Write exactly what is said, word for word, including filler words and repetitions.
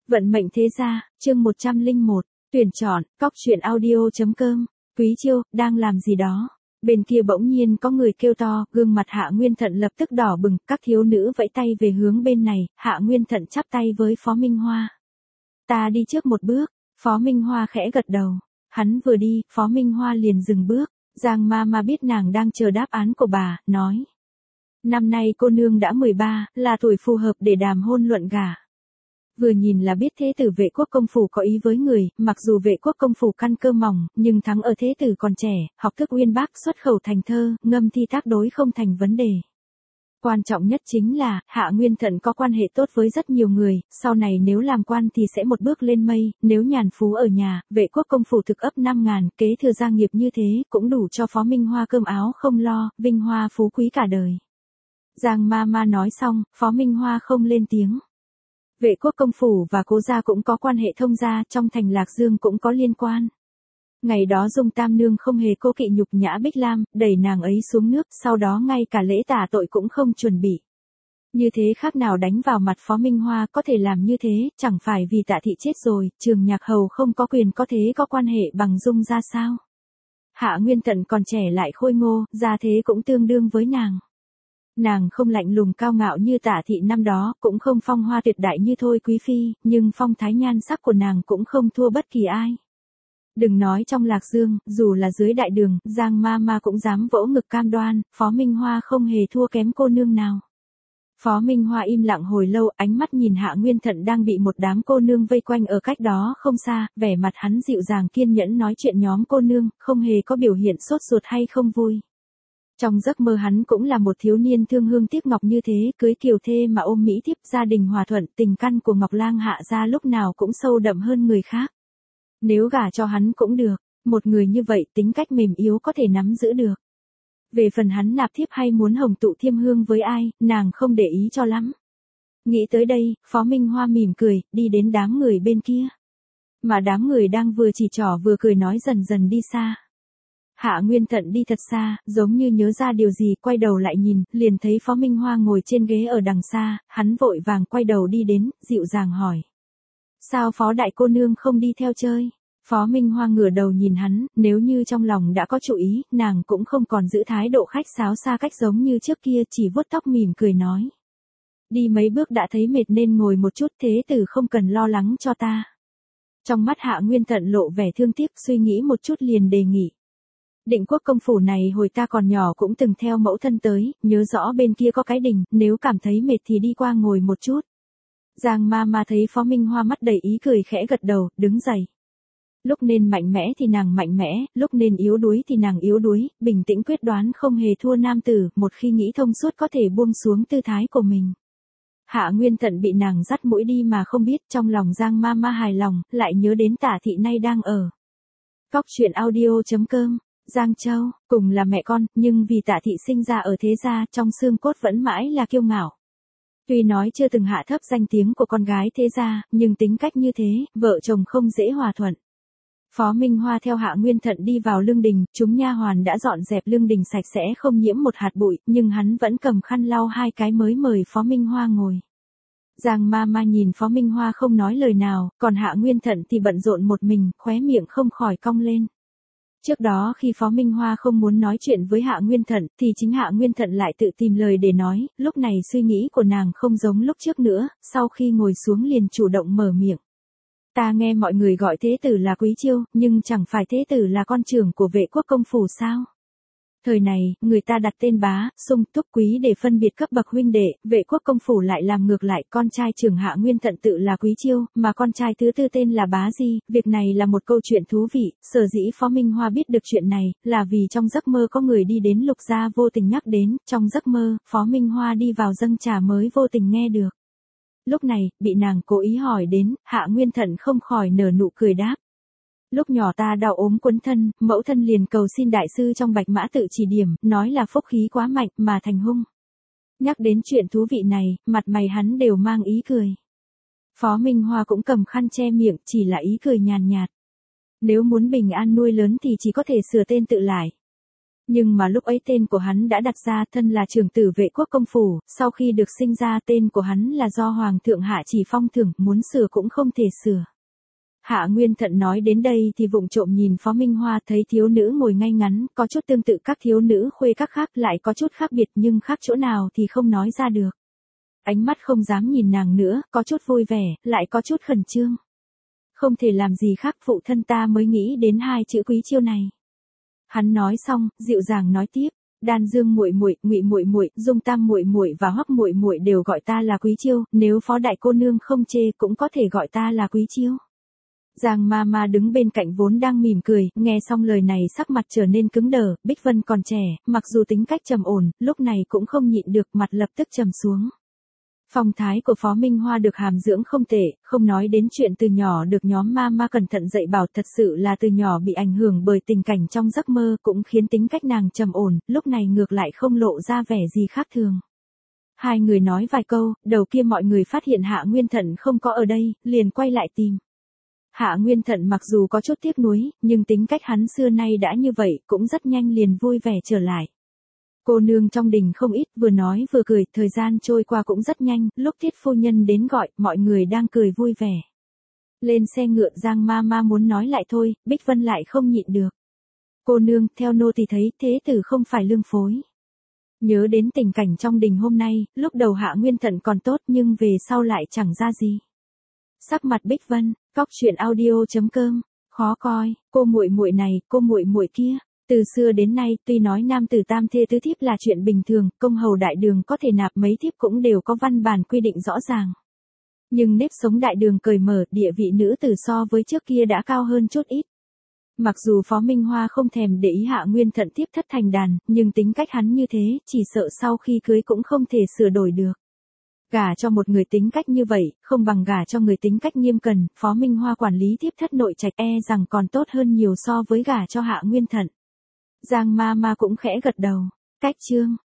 Vận mệnh thế gia, chương một trăm lẻ một, tuyển chọn, cóc truyện audio.com, Quý Chiêu, đang làm gì đó? Bên kia bỗng nhiên có người kêu to, gương mặt Hạ Nguyên Thận lập tức đỏ bừng, các thiếu nữ vẫy tay về hướng bên này, Hạ Nguyên Thận chắp tay với Phó Minh Hoa. Ta đi trước một bước, Phó Minh Hoa khẽ gật đầu. Hắn vừa đi, Phó Minh Hoa liền dừng bước, Giang ma ma biết nàng đang chờ đáp án của bà, nói. Năm nay cô nương đã mười ba, là tuổi phù hợp để đàm hôn luận gả. Vừa nhìn là biết thế tử Vệ Quốc công phủ có ý với người, mặc dù Vệ Quốc công phủ căn cơ mỏng, nhưng thắng ở thế tử còn trẻ, học thức uyên bác, xuất khẩu thành thơ, ngâm thi tác đối không thành vấn đề. Quan trọng nhất chính là, Hạ Nguyên Thận có quan hệ tốt với rất nhiều người, sau này nếu làm quan thì sẽ một bước lên mây, nếu nhàn phú ở nhà, Vệ Quốc công phủ thực ấp năm ngàn, kế thừa gia nghiệp như thế, cũng đủ cho Phó Minh Hoa cơm áo không lo, vinh hoa phú quý cả đời. Giang ma ma nói xong, Phó Minh Hoa không lên tiếng. Vệ Quốc công phủ và Cố gia cũng có quan hệ thông gia, trong thành Lạc Dương cũng có liên quan. Ngày đó Dung Tam Nương không hề cố kỵ nhục nhã Bích Lam, đẩy nàng ấy xuống nước, sau đó ngay cả lễ tả tội cũng không chuẩn bị. Như thế khác nào đánh vào mặt Phó Minh Hoa, có thể làm như thế, chẳng phải vì Tạ thị chết rồi, Trường Nhạc Hầu không có quyền có thế có quan hệ bằng Dung ra sao? Hạ Nguyên Thận còn trẻ lại khôi ngô, gia thế cũng tương đương với nàng. Nàng không lạnh lùng cao ngạo như Tạ thị năm đó, cũng không phong hoa tuyệt đại như Thôi Quý Phi, nhưng phong thái nhan sắc của nàng cũng không thua bất kỳ ai. Đừng nói trong Lạc Dương, dù là dưới đại đường, Giang ma ma cũng dám vỗ ngực cam đoan, Phó Minh Hoa không hề thua kém cô nương nào. Phó Minh Hoa im lặng hồi lâu, ánh mắt nhìn Hạ Nguyên Thận đang bị một đám cô nương vây quanh ở cách đó không xa, vẻ mặt hắn dịu dàng kiên nhẫn nói chuyện nhóm cô nương, không hề có biểu hiện sốt ruột hay không vui. Trong giấc mơ hắn cũng là một thiếu niên thương hương tiếc ngọc như thế, cưới kiều thê mà ôm mỹ thiếp, gia đình hòa thuận, tình căn của Ngọc Lang Hạ gia lúc nào cũng sâu đậm hơn người khác. Nếu gả cho hắn cũng được, một người như vậy tính cách mềm yếu có thể nắm giữ được. Về phần hắn nạp thiếp hay muốn hồng tụ thiêm hương với ai, nàng không để ý cho lắm. Nghĩ tới đây, Phó Minh Hoa mỉm cười, đi đến đám người bên kia. Mà đám người đang vừa chỉ trỏ vừa cười nói dần dần đi xa. Hạ Nguyên Thận đi thật xa, giống như nhớ ra điều gì, quay đầu lại nhìn, liền thấy Phó Minh Hoa ngồi trên ghế ở đằng xa, hắn vội vàng quay đầu đi đến, dịu dàng hỏi. Sao Phó đại cô nương không đi theo chơi? Phó Minh Hoa ngửa đầu nhìn hắn, nếu như trong lòng đã có chủ ý, nàng cũng không còn giữ thái độ khách sáo xa cách giống như trước kia, chỉ vuốt tóc mỉm cười nói. Đi mấy bước đã thấy mệt nên ngồi một chút, thế tử không cần lo lắng cho ta. Trong mắt Hạ Nguyên Thận lộ vẻ thương tiếc, suy nghĩ một chút liền đề nghị. Định Quốc công phủ này hồi ta còn nhỏ cũng từng theo mẫu thân tới, nhớ rõ bên kia có cái đình, nếu cảm thấy mệt thì đi qua ngồi một chút. Giang ma ma thấy Phó Minh Hoa mắt đầy ý cười khẽ gật đầu, đứng dậy. Lúc nên mạnh mẽ thì nàng mạnh mẽ, lúc nên yếu đuối thì nàng yếu đuối, bình tĩnh quyết đoán không hề thua nam tử, một khi nghĩ thông suốt có thể buông xuống tư thái của mình. Hạ Nguyên Thận bị nàng dắt mũi đi mà không biết, trong lòng Giang ma ma hài lòng, lại nhớ đến Tạ thị nay đang ở. Cóc truyện audio.com, Giang Châu, cùng là mẹ con, nhưng vì Tạ thị sinh ra ở thế gia, trong xương cốt vẫn mãi là kiêu ngạo. Tuy nói chưa từng hạ thấp danh tiếng của con gái thế gia, nhưng tính cách như thế, vợ chồng không dễ hòa thuận. Phó Minh Hoa theo Hạ Nguyên Thận đi vào lương đình, chúng nha hoàn đã dọn dẹp lương đình sạch sẽ không nhiễm một hạt bụi, nhưng hắn vẫn cầm khăn lau hai cái mới mời Phó Minh Hoa ngồi. Giang ma ma nhìn Phó Minh Hoa không nói lời nào, còn Hạ Nguyên Thận thì bận rộn một mình, khóe miệng không khỏi cong lên. Trước đó khi Phó Minh Hoa không muốn nói chuyện với Hạ Nguyên Thận, thì chính Hạ Nguyên Thận lại tự tìm lời để nói, lúc này suy nghĩ của nàng không giống lúc trước nữa, sau khi ngồi xuống liền chủ động mở miệng. Ta nghe mọi người gọi thế tử là Quý Chiêu, nhưng chẳng phải thế tử là con trưởng của Vệ Quốc công phủ sao? Thời này, người ta đặt tên bá, sung, túc, quý để phân biệt cấp bậc huynh đệ, Vệ Quốc công phủ lại làm ngược lại, con trai trưởng Hạ Nguyên Thận tự là Quý Chiêu, mà con trai thứ tư tên là Bá Di, việc này là một câu chuyện thú vị, sở dĩ Phó Minh Hoa biết được chuyện này, là vì trong giấc mơ có người đi đến Lục gia vô tình nhắc đến, trong giấc mơ, Phó Minh Hoa đi vào dâng trà mới vô tình nghe được. Lúc này, bị nàng cố ý hỏi đến, Hạ Nguyên Thận không khỏi nở nụ cười đáp. Lúc nhỏ ta đau ốm quấn thân, mẫu thân liền cầu xin đại sư trong Bạch Mã tự chỉ điểm, nói là phúc khí quá mạnh mà thành hung. Nhắc đến chuyện thú vị này, mặt mày hắn đều mang ý cười. Phó Minh Hoa cũng cầm khăn che miệng, chỉ là ý cười nhàn nhạt. Nếu muốn bình an nuôi lớn thì chỉ có thể sửa tên tự lại. Nhưng mà lúc ấy tên của hắn đã đặt ra, thân là trưởng tử Vệ Quốc công phủ, sau khi được sinh ra tên của hắn là do Hoàng thượng hạ chỉ phong thưởng, muốn sửa cũng không thể sửa. Hạ Nguyên Thận nói đến đây thì vụng trộm nhìn Phó Minh Hoa, thấy thiếu nữ ngồi ngay ngắn, có chút tương tự các thiếu nữ khuê các khác, lại có chút khác biệt nhưng khác chỗ nào thì không nói ra được. Ánh mắt không dám nhìn nàng nữa, có chút vui vẻ, lại có chút khẩn trương. Không thể làm gì khác, phụ thân ta mới nghĩ đến hai chữ Quý Chiêu này. Hắn nói xong, dịu dàng nói tiếp, Đan Dương muội muội, Ngụy muội muội, Dung Tam muội muội và Hoắc muội muội đều gọi ta là Quý Chiêu, nếu Phó đại cô nương không chê cũng có thể gọi ta là Quý Chiêu. Giang ma ma đứng bên cạnh vốn đang mỉm cười, nghe xong lời này sắc mặt trở nên cứng đờ. Bích Vân còn trẻ, mặc dù tính cách trầm ổn, lúc này cũng không nhịn được, mặt lập tức trầm xuống. Phong thái của Phó Minh Hoa được hàm dưỡng không tệ, không nói đến chuyện từ nhỏ được nhóm ma ma cẩn thận dạy bảo, thật sự là từ nhỏ bị ảnh hưởng bởi tình cảnh trong giấc mơ cũng khiến tính cách nàng trầm ổn, lúc này ngược lại không lộ ra vẻ gì khác thường. Hai người nói vài câu, đầu kia mọi người phát hiện Hạ Nguyên Thận không có ở đây, liền quay lại tìm. Hạ Nguyên Thận mặc dù có chút tiếc nuối, nhưng tính cách hắn xưa nay đã như vậy, cũng rất nhanh liền vui vẻ trở lại. Cô nương trong đình không ít, vừa nói vừa cười, thời gian trôi qua cũng rất nhanh, lúc Tiết phu nhân đến gọi, mọi người đang cười vui vẻ. Lên xe ngựa, Giang ma ma muốn nói lại thôi, Bích Vân lại không nhịn được. Cô nương, theo nô tỳ thấy, thế tử không phải lương phối. Nhớ đến tình cảnh trong đình hôm nay, lúc đầu Hạ Nguyên Thận còn tốt nhưng về sau lại chẳng ra gì. Sắc mặt Bích Vân, cóc truyện audio chấm com, khó coi, cô muội muội này, cô muội muội kia. Từ xưa đến nay, tuy nói nam tử tam thê tứ thiếp là chuyện bình thường, công hầu đại đường có thể nạp mấy thiếp cũng đều có văn bản quy định rõ ràng. Nhưng nếp sống đại đường cởi mở, địa vị nữ tử so với trước kia đã cao hơn chút ít. Mặc dù Phó Minh Hoa không thèm để ý Hạ Nguyên Thận tiếp thất thành đàn, nhưng tính cách hắn như thế, chỉ sợ sau khi cưới cũng không thể sửa đổi được. Gả cho một người tính cách như vậy, không bằng gả cho người tính cách nghiêm cẩn, Phó Minh Hoa quản lý thiếp thất nội trạch e rằng còn tốt hơn nhiều so với gả cho Hạ Nguyên Thận. Giang ma ma cũng khẽ gật đầu. Cách chương